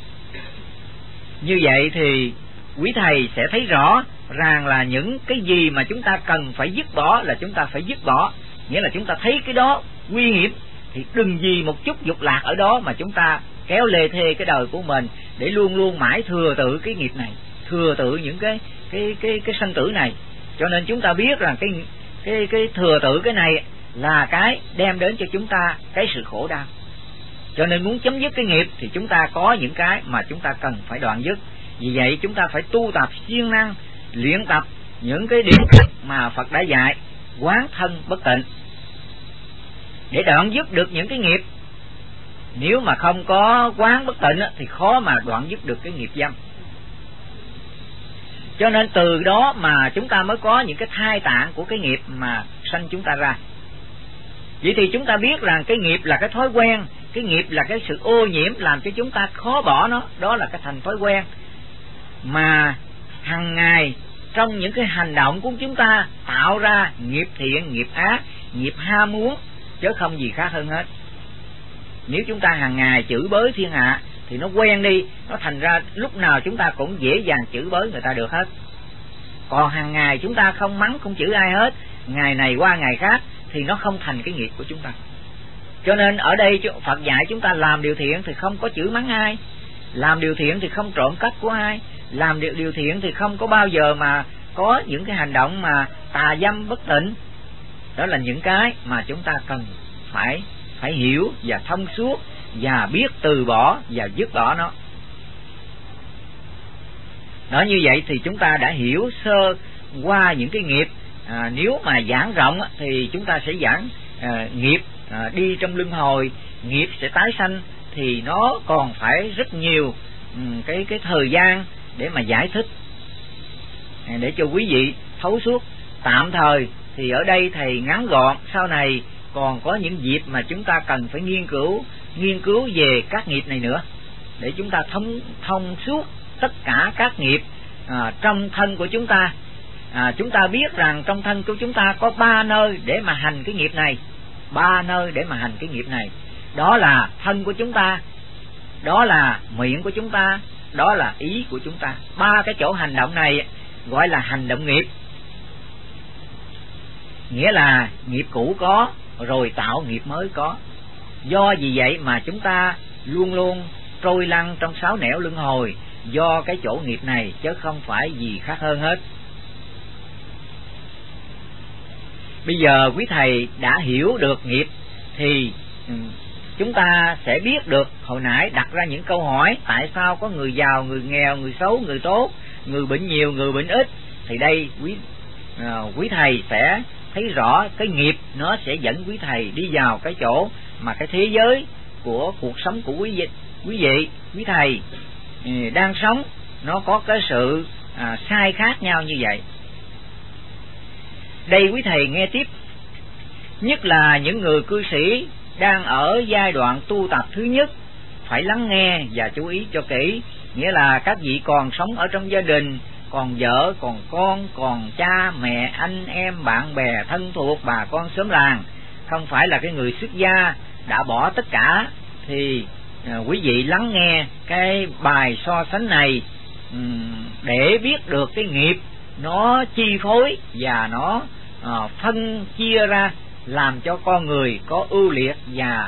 S2: Như vậy thì quý thầy sẽ thấy rõ rằng là những cái gì mà chúng ta cần phải dứt bỏ là chúng ta phải dứt bỏ. Nghĩa là chúng ta thấy cái đó nguy hiểm thì đừng vì một chút dục lạc ở đó mà chúng ta kéo lê thê cái đời của mình để luôn luôn mãi thừa tự cái nghiệp này, thừa tự những cái sanh tử này. Cho nên chúng ta biết rằng cái thừa tự cái này là cái đem đến cho chúng ta cái sự khổ đau. Cho nên muốn chấm dứt cái nghiệp thì chúng ta có những cái mà chúng ta cần phải đoạn dứt. Vì vậy chúng ta phải tu tập siêng năng luyện tập những cái điều mà Phật đã dạy, quán thân bất tịnh, để đoạn dứt được những cái nghiệp. Nếu mà không có quán bất tịnh thì khó mà đoạn dứt được cái nghiệp dâm. Cho nên từ đó mà chúng ta mới có những cái thai tạng của cái nghiệp mà sanh chúng ta ra. Vậy thì chúng ta biết rằng cái nghiệp là cái thói quen, cái nghiệp là cái sự ô nhiễm làm cho chúng ta khó bỏ nó, đó là cái thành thói quen. Mà hàng ngày trong những cái hành động của chúng ta tạo ra nghiệp thiện, nghiệp ác, nghiệp ham muốn, chứ không gì khác hơn hết. Nếu chúng ta hàng ngày chửi bới thiên hạ thì nó quen đi, nó thành ra lúc nào chúng ta cũng dễ dàng chửi bới người ta được hết. Còn hàng ngày chúng ta không mắng, không chửi ai hết, ngày này qua ngày khác, thì nó không thành cái nghiệp của chúng ta. Cho nên ở đây Phật dạy chúng ta làm điều thiện thì không có chửi mắng ai, làm điều thiện thì không trộm cắp của ai, làm điều thiện thì không có bao giờ mà có những cái hành động mà tà dâm bất tịnh. Đó là những cái mà chúng ta cần phải hiểu và thông suốt và biết từ bỏ và dứt bỏ nó. Nói như vậy thì chúng ta đã hiểu sơ qua những cái nghiệp. Nếu mà giảng rộng thì chúng ta sẽ giảng nghiệp đi trong luân hồi, nghiệp sẽ tái sanh, thì nó còn phải rất nhiều cái thời gian để mà giải thích, để cho quý vị thấu suốt. Tạm thời thì ở đây thầy ngắn gọn, sau này còn có những dịp mà chúng ta cần phải nghiên cứu về các nghiệp này nữa, để chúng ta thông suốt tất cả các nghiệp trong thân của chúng ta. Chúng ta biết rằng trong thân của chúng ta có 3 nơi để mà hành cái nghiệp này, 3 nơi để mà hành cái nghiệp này. Đó là thân của chúng ta, đó là miệng của chúng ta, đó là ý của chúng ta. 3 cái chỗ hành động này gọi là hành động nghiệp. Nghĩa là nghiệp cũ có, rồi tạo nghiệp mới có. Do vì vậy mà chúng ta luôn luôn trôi lăn trong 6 nẻo luân hồi, do cái chỗ nghiệp này, chứ không phải gì khác hơn hết. Bây giờ quý thầy đã hiểu được nghiệp thì chúng ta sẽ biết được. Hồi nãy đặt ra những câu hỏi, tại sao có người giàu, người nghèo, người xấu, người tốt, người bệnh nhiều, người bệnh ít, thì đây quý thầy sẽ thấy rõ cái nghiệp nó sẽ dẫn quý thầy đi vào cái chỗ mà cái thế giới của cuộc sống của quý vị, quý thầy đang sống, nó có cái sự sai khác nhau như vậy. Đây quý thầy nghe tiếp, nhất là những người cư sĩ đang ở giai đoạn tu tập thứ nhất, phải lắng nghe và chú ý cho kỹ. Nghĩa là các vị còn sống ở trong gia đình, còn vợ, còn con, còn cha, mẹ, anh em, bạn bè, thân thuộc, bà con xóm làng, không phải là cái người xuất gia đã bỏ tất cả. Thì quý vị lắng nghe cái bài so sánh này để biết được cái nghiệp nó chi phối và nó phân chia ra, làm cho con người có ưu liệt và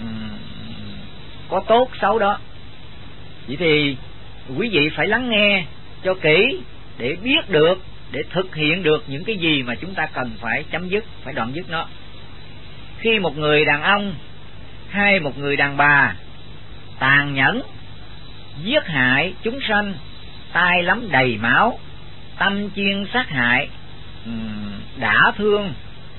S2: có tốt xấu đó. Vậy thì quý vị phải lắng nghe cho kỹ để biết được, để thực hiện được những cái gì mà chúng ta cần phải chấm dứt, phải đoạn dứt nó. Khi một người đàn ông hay một người đàn bà tàn nhẫn, giết hại chúng sanh, tay lắm đầy máu, tâm chuyên sát hại, đã thương,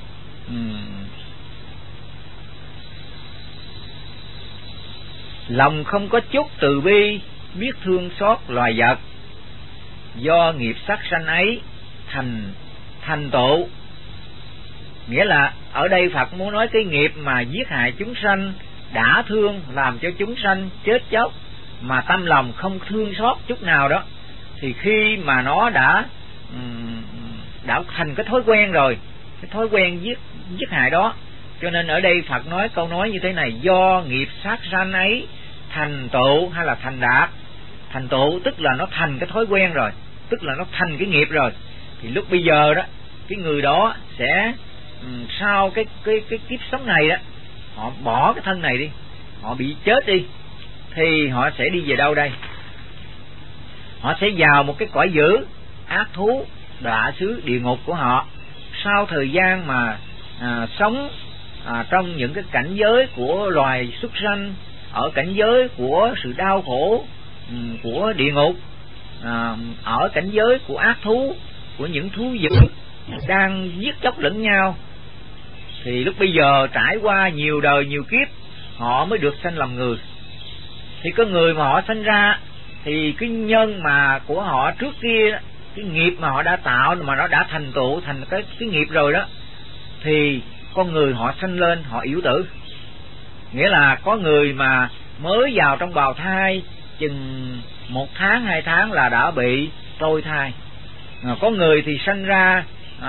S2: lòng không có chút từ bi, biết thương xót loài vật, do nghiệp sát sanh ấy thành tựu. Nghĩa là ở đây Phật muốn nói cái nghiệp mà giết hại chúng sanh, đã thương, làm cho chúng sanh chết chóc, mà tâm lòng không thương xót chút nào đó, thì khi mà nó đã thành cái thói quen rồi, cái thói quen giết hại đó. Cho nên ở đây Phật nói câu nói như thế này: do nghiệp sát sanh ấy thành tựu, hay là thành đạt. Thành tựu tức là nó thành cái thói quen rồi, tức là nó thành cái nghiệp rồi. Thì lúc bây giờ đó, cái người đó sẽ sau cái kiếp sống này đó, họ bỏ cái thân này đi, họ bị chết đi, thì họ sẽ đi về đâu đây? Họ sẽ vào một cái cõi dữ, ác thú, đọa xứ địa ngục của họ. Sau thời gian mà sống trong những cái cảnh giới của loài súc sanh, ở cảnh giới của sự đau khổ của địa ngục, ở cảnh giới của ác thú, của những thú dữ đang giết chóc lẫn nhau, thì lúc bây giờ trải qua nhiều đời nhiều kiếp họ mới được sanh làm người. Thì có người mà họ sanh ra thì cái nhân mà của họ trước kia, cái nghiệp mà họ đã tạo mà nó đã thành tựu thành cái nghiệp rồi đó, thì con người họ sanh lên họ yểu tử. Nghĩa là có người mà mới vào trong bào thai chừng 1 tháng 2 tháng là đã bị trôi thai. Có người thì sanh ra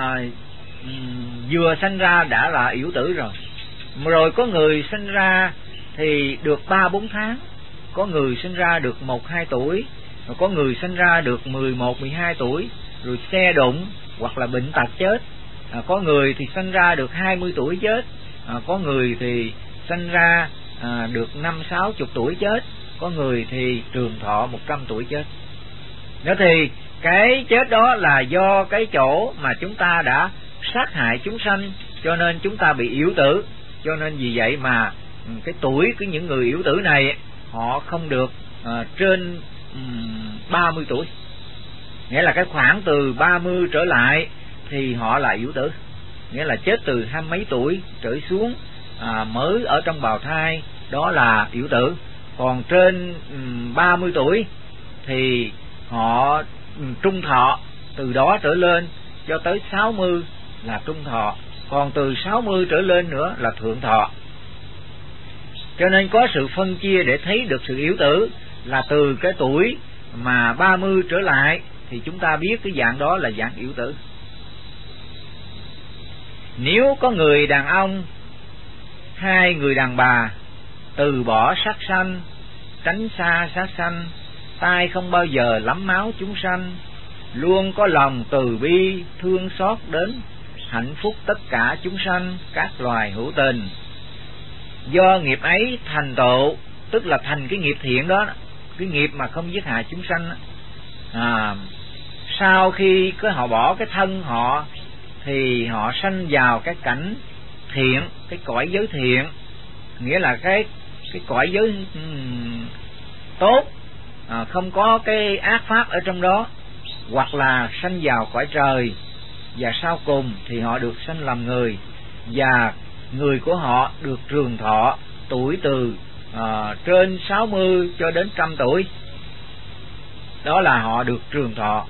S2: vừa sanh ra đã là yểu tử rồi. Rồi có người sanh ra thì được 3-4 tháng, có người sinh ra được 1-2 tuổi, có người sinh ra được 11-12 tuổi, rồi xe đụng hoặc là bệnh tật chết. Có người thì sinh ra được 20 tuổi chết, có người thì sinh ra được 50-60 tuổi chết, có người thì trường thọ 100 tuổi chết. Đó thì cái chết đó là do cái chỗ mà chúng ta đã sát hại chúng sanh, cho nên chúng ta bị yểu tử. Cho nên vì vậy mà cái tuổi của những người yểu tử này họ không được trên 30 tuổi. Nghĩa là cái khoảng từ 30 trở lại thì họ là yểu tử. Nghĩa là chết từ 20 mấy tuổi trở xuống mới ở trong bào thai, đó là yểu tử. Còn trên 30 tuổi thì họ trung thọ, từ đó trở lên cho tới 60 là trung thọ, còn từ 60 trở lên nữa là thượng thọ. Cho nên có sự phân chia để thấy được sự yểu tử là từ cái tuổi mà 30 trở lại thì chúng ta biết cái dạng đó là dạng yểu tử. Nếu có người đàn ông 2 người đàn bà từ bỏ sát sanh, tránh xa sát sanh, tai không bao giờ lắm máu chúng sanh, luôn có lòng từ bi thương xót đến hạnh phúc tất cả chúng sanh các loài hữu tình. Do nghiệp ấy thành tựu, tức là thành cái nghiệp thiện đó, cái nghiệp mà không giết hại chúng sanh. Sau khi họ bỏ cái thân họ thì họ sanh vào cái cảnh thiện, cái cõi giới thiện, nghĩa là cái cõi giới tốt, không có cái ác pháp ở trong đó, hoặc là sanh vào cõi trời, và sau cùng thì họ được sanh làm người, và người của họ được trường thọ, tuổi từ trên 60 cho đến 100 tuổi. Đó là họ được trường thọ.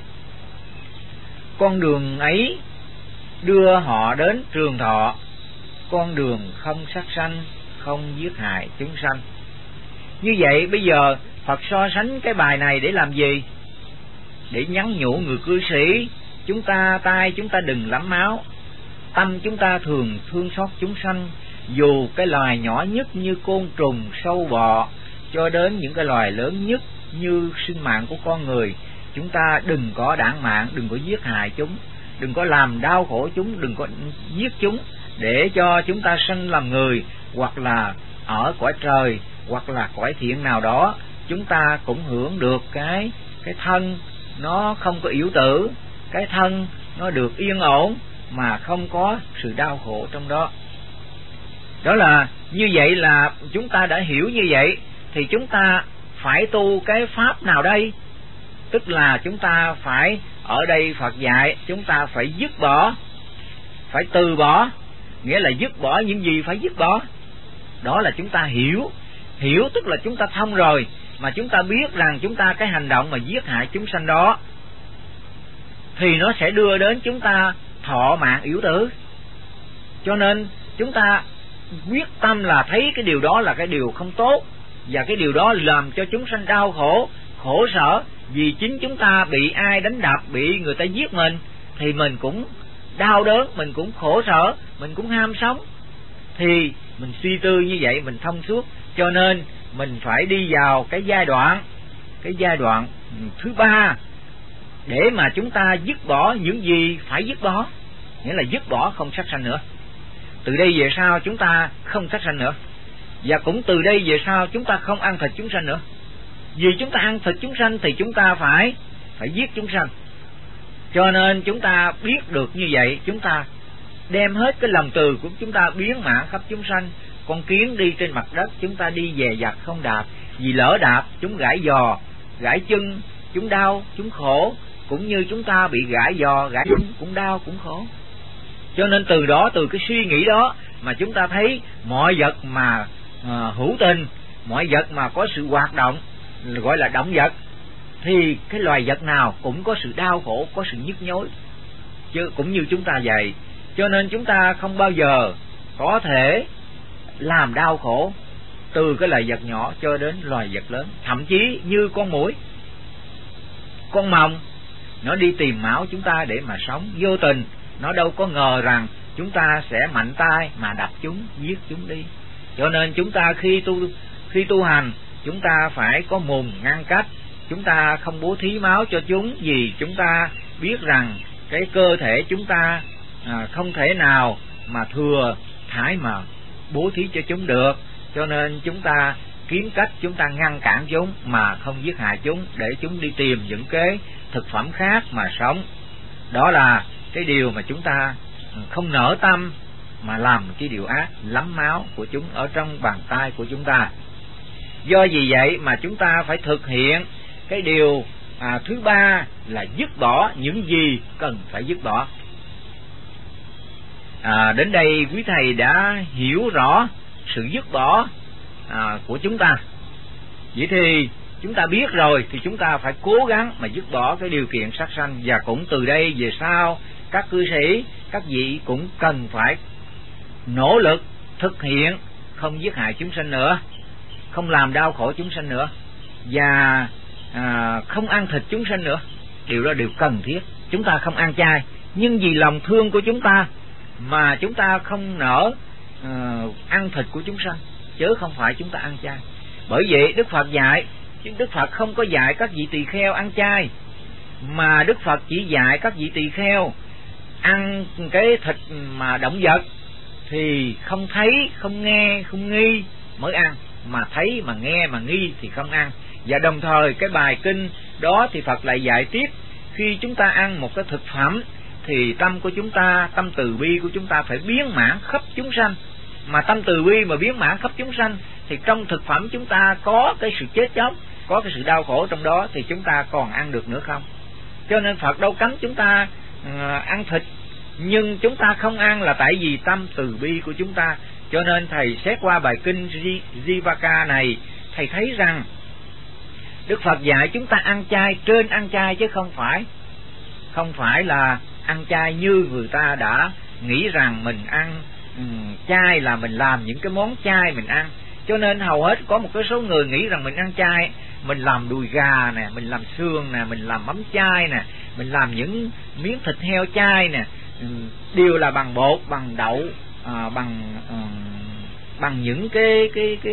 S2: Con đường ấy đưa họ đến trường thọ, con đường không sát sanh, không giết hại chúng sanh. Như vậy bây giờ Phật so sánh cái bài này để làm gì? Để nhắn nhủ người cư sĩ, chúng ta tai chúng ta đừng lắm máu, tâm chúng ta thường thương xót chúng sanh, dù cái loài nhỏ nhất như côn trùng, sâu bọ, cho đến những cái loài lớn nhất như sinh mạng của con người, chúng ta đừng có đảng mạng, đừng có giết hại chúng, đừng có làm đau khổ chúng, đừng có giết chúng, để cho chúng ta sanh làm người, hoặc là ở cõi trời, hoặc là cõi thiện nào đó, chúng ta cũng hưởng được cái thân nó không có yểu tử, cái thân nó được yên ổn mà không có sự đau khổ trong đó. Đó là như vậy, là chúng ta đã hiểu như vậy thì chúng ta phải tu cái pháp nào đây? Tức là chúng ta phải, ở đây Phật dạy chúng ta phải dứt bỏ, phải từ bỏ. Nghĩa là dứt bỏ những gì phải dứt bỏ. Đó là chúng ta hiểu. Hiểu tức là chúng ta thông rồi, mà chúng ta biết rằng chúng ta cái hành động mà giết hại chúng sanh đó thì nó sẽ đưa đến chúng ta thọ mạng yểu tử. Cho nên chúng ta quyết tâm là thấy cái điều đó là cái điều không tốt, và cái điều đó làm cho chúng sanh đau khổ, khổ sở. Vì chính chúng ta bị ai đánh đập, bị người ta giết mình thì mình cũng đau đớn, mình cũng khổ sở, mình cũng ham sống. Thì mình suy tư như vậy, mình thông suốt. Cho nên mình phải đi vào cái giai đoạn thứ 3 để mà chúng ta dứt bỏ những gì phải dứt bỏ. Nghĩa là dứt bỏ không sát sanh nữa. Từ đây về sau chúng ta không sát sanh nữa, và cũng từ đây về sau chúng ta không ăn thịt chúng sanh nữa. Vì chúng ta ăn thịt chúng sanh thì chúng ta phải giết chúng sanh. Cho nên chúng ta biết được như vậy, chúng ta đem hết cái lòng từ của chúng ta biến mạng khắp chúng sanh. Con kiến đi trên mặt đất, chúng ta đi dè dặt không đạp, vì lỡ đạp chúng gãy giò, gãy chân, chúng đau, chúng khổ. cũng như chúng ta bị gãi giò, gãi cũng đau, cũng khổ. Cho nên từ đó, từ cái suy nghĩ đó mà chúng ta thấy mọi vật mà hữu tình, mọi vật mà có sự hoạt động, gọi là động vật, thì cái loài vật nào cũng có sự đau khổ, có sự nhức nhối, chứ cũng như chúng ta vậy. Cho nên chúng ta không bao giờ có thể làm đau khổ từ cái loài vật nhỏ cho đến loài vật lớn. Thậm chí như con muỗi, con mòng, nó đi tìm máu chúng ta để mà sống, vô tình nó đâu có ngờ rằng chúng ta sẽ mạnh tay mà đập chúng, giết chúng đi. Cho nên chúng ta khi tu hành, chúng ta phải có mùng ngăn cách, chúng ta không bố thí máu cho chúng, vì chúng ta biết rằng cái cơ thể chúng ta không thể nào mà thừa thải mà bố thí cho chúng được. Cho nên chúng ta kiếm cách chúng ta ngăn cản chúng mà không giết hại chúng, để chúng đi tìm những cái thực phẩm khác mà sống. Đó là cái điều mà chúng ta không nỡ tâm mà làm cái điều ác, lắm máu của chúng ở trong bàn tay của chúng ta. Do vì vậy mà chúng ta phải thực hiện cái điều thứ ba là dứt bỏ những gì cần phải dứt bỏ. Đến đây quý thầy đã hiểu rõ sự dứt bỏ của chúng ta. Vậy thì chúng ta biết rồi thì chúng ta phải cố gắng mà dứt bỏ cái điều kiện sát sanh. Và cũng từ đây về sau, các cư sĩ, các vị cũng cần phải nỗ lực thực hiện không giết hại chúng sanh nữa, không làm đau khổ chúng sanh nữa, và không ăn thịt chúng sanh nữa. Điều đó điều cần thiết. Chúng ta không ăn chay, nhưng vì lòng thương của chúng ta mà chúng ta không nỡ ăn thịt của chúng sanh, chứ không phải chúng ta ăn chay. Bởi vậy Đức Phật dạy, chứ Đức Phật không có dạy các vị tỳ kheo ăn chay, mà Đức Phật chỉ dạy các vị tỳ kheo ăn cái thịt mà động vật thì không thấy, không nghe, không nghi mới ăn, mà thấy mà nghe mà nghi thì không ăn. Và đồng thời cái bài kinh đó thì Phật lại dạy tiếp, khi chúng ta ăn một cái thực phẩm thì tâm của chúng ta, tâm từ bi của chúng ta phải biến mãn khắp chúng sanh. Mà tâm từ bi mà biến mãn khắp chúng sanh thì trong thực phẩm chúng ta có cái sự chết chóc, có cái sự đau khổ trong đó, thì chúng ta còn ăn được nữa không? Cho nên Phật đâu cấm chúng ta ăn thịt, nhưng chúng ta không ăn là tại vì tâm từ bi của chúng ta. Cho nên thầy xét qua bài kinh Jivaka này, thầy thấy rằng Đức Phật dạy chúng ta ăn chay trên ăn chay, chứ không phải là ăn chay như người ta đã nghĩ rằng mình ăn chay là mình làm những cái món chay mình ăn. Cho nên hầu hết có một cái số người nghĩ rằng mình ăn chay, mình làm đùi gà nè, mình làm xương nè, mình làm mắm chay nè, mình làm những miếng thịt heo chay nè, đều là bằng bột, bằng đậu, bằng những cái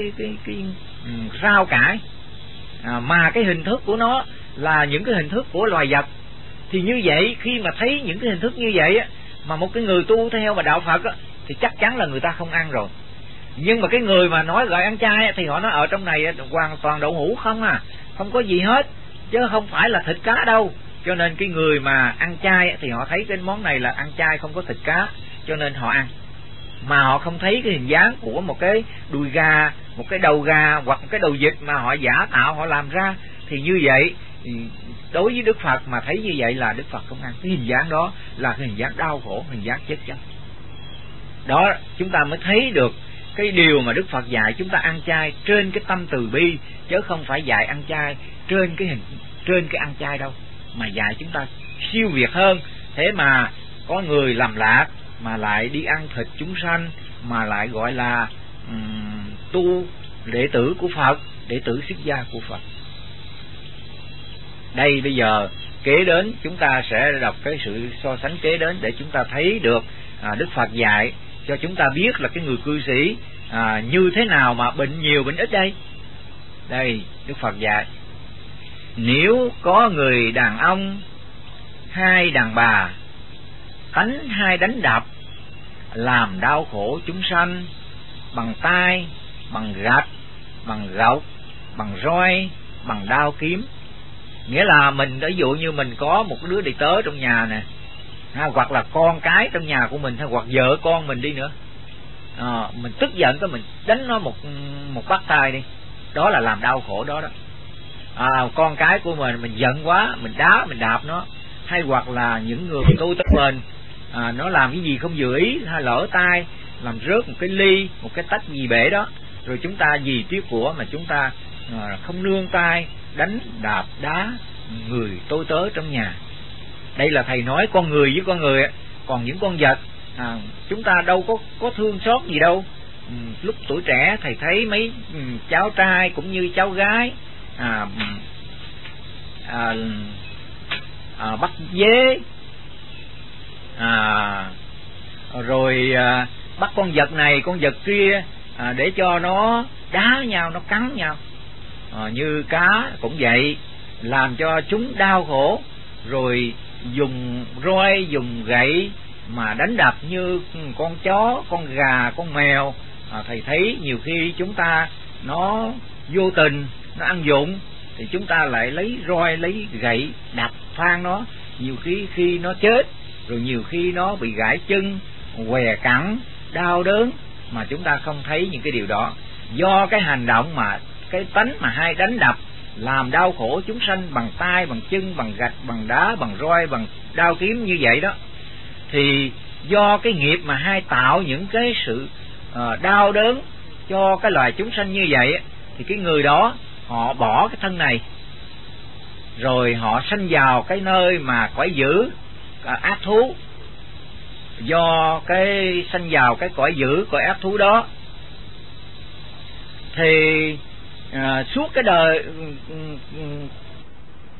S2: rau cải, mà cái hình thức của nó là những cái hình thức của loài vật. Thì như vậy, khi mà thấy những cái hình thức như vậy á, mà một cái người tu theo mà đạo Phật á, thì chắc chắn là người ta không ăn rồi. Nhưng mà cái người mà nói gọi ăn chay thì họ nói ở trong này hoàn toàn đậu hũ không không có gì hết, chứ không phải là thịt cá đâu. Cho nên cái người mà ăn chay thì họ thấy cái món này là ăn chay không có thịt cá, cho nên họ ăn. Mà họ không thấy cái hình dáng của một cái đùi gà, một cái đầu gà hoặc một cái đầu vịt mà họ giả tạo họ làm ra. Thì như vậy, đối với Đức Phật mà thấy như vậy là Đức Phật không ăn. Cái hình dáng đó là cái hình dáng đau khổ, hình dáng chết chóc. Đó chúng ta mới thấy được cái điều mà Đức Phật dạy chúng ta ăn chay trên cái tâm từ bi, chứ không phải dạy ăn chay trên cái ăn chay đâu, mà dạy chúng ta siêu việt hơn. Thế mà có người lầm lạc mà lại đi ăn thịt chúng sanh, mà lại gọi là tu đệ tử của Phật, đệ tử xuất gia của Phật. Đây bây giờ kế đến chúng ta sẽ đọc cái sự so sánh kế đến để chúng ta thấy được Đức Phật dạy cho chúng ta biết là cái người cư sĩ như thế nào mà bệnh nhiều bệnh ít đây. Đây Đức Phật dạy: nếu có người đàn ông hai đàn bà tánh hai đánh đập, làm đau khổ chúng sanh bằng tay, bằng gạch, bằng gộc, bằng roi, bằng đao kiếm. Nghĩa là mình, ví dụ như mình có một đứa đệ tớ trong nhà nè, hoặc là con cái trong nhà của mình, hay hoặc vợ con mình đi nữa, mình tức giận cái mình đánh nó một bát tay đi, đó là làm đau khổ đó. Con cái của mình giận quá, mình đá mình đạp nó, hay hoặc là những người tu tập mình nó làm cái gì không vừa ý, hay lỡ tay làm rớt một cái ly, một cái tách gì bể đó, rồi chúng ta vì tiếc của mà chúng ta không nương tay đánh đạp đá người tôi tớ trong nhà. Đây là thầy nói con người với con người, còn những con vật chúng ta đâu có thương xót gì đâu. Lúc tuổi trẻ thầy thấy mấy cháu trai cũng như cháu gái bắt dế, rồi bắt con vật này con vật kia để cho nó đá nhau, nó cắn nhau. Như cá cũng vậy, làm cho chúng đau khổ, rồi dùng roi dùng gậy mà đánh đập như con chó, con gà, con mèo. Thầy thấy nhiều khi chúng ta nó vô tình nó ăn dụng thì chúng ta lại lấy roi lấy gậy đập phang nó, nhiều khi nó chết, rồi nhiều khi nó bị gãy chân, què cẳng, đau đớn mà chúng ta không thấy những cái điều đó. Do cái hành động mà cái tánh mà hay đánh đập làm đau khổ chúng sanh bằng tay, bằng chân, bằng gạch, bằng đá, bằng roi, bằng đao kiếm như vậy đó, thì do cái nghiệp mà hay tạo những cái sự đau đớn cho cái loài chúng sanh như vậy, thì cái người đó họ bỏ cái thân này rồi họ sanh vào cái nơi mà cõi dữ, ác thú. Do cái sanh vào cái cõi dữ, cõi ác thú đó, thì suốt cái đời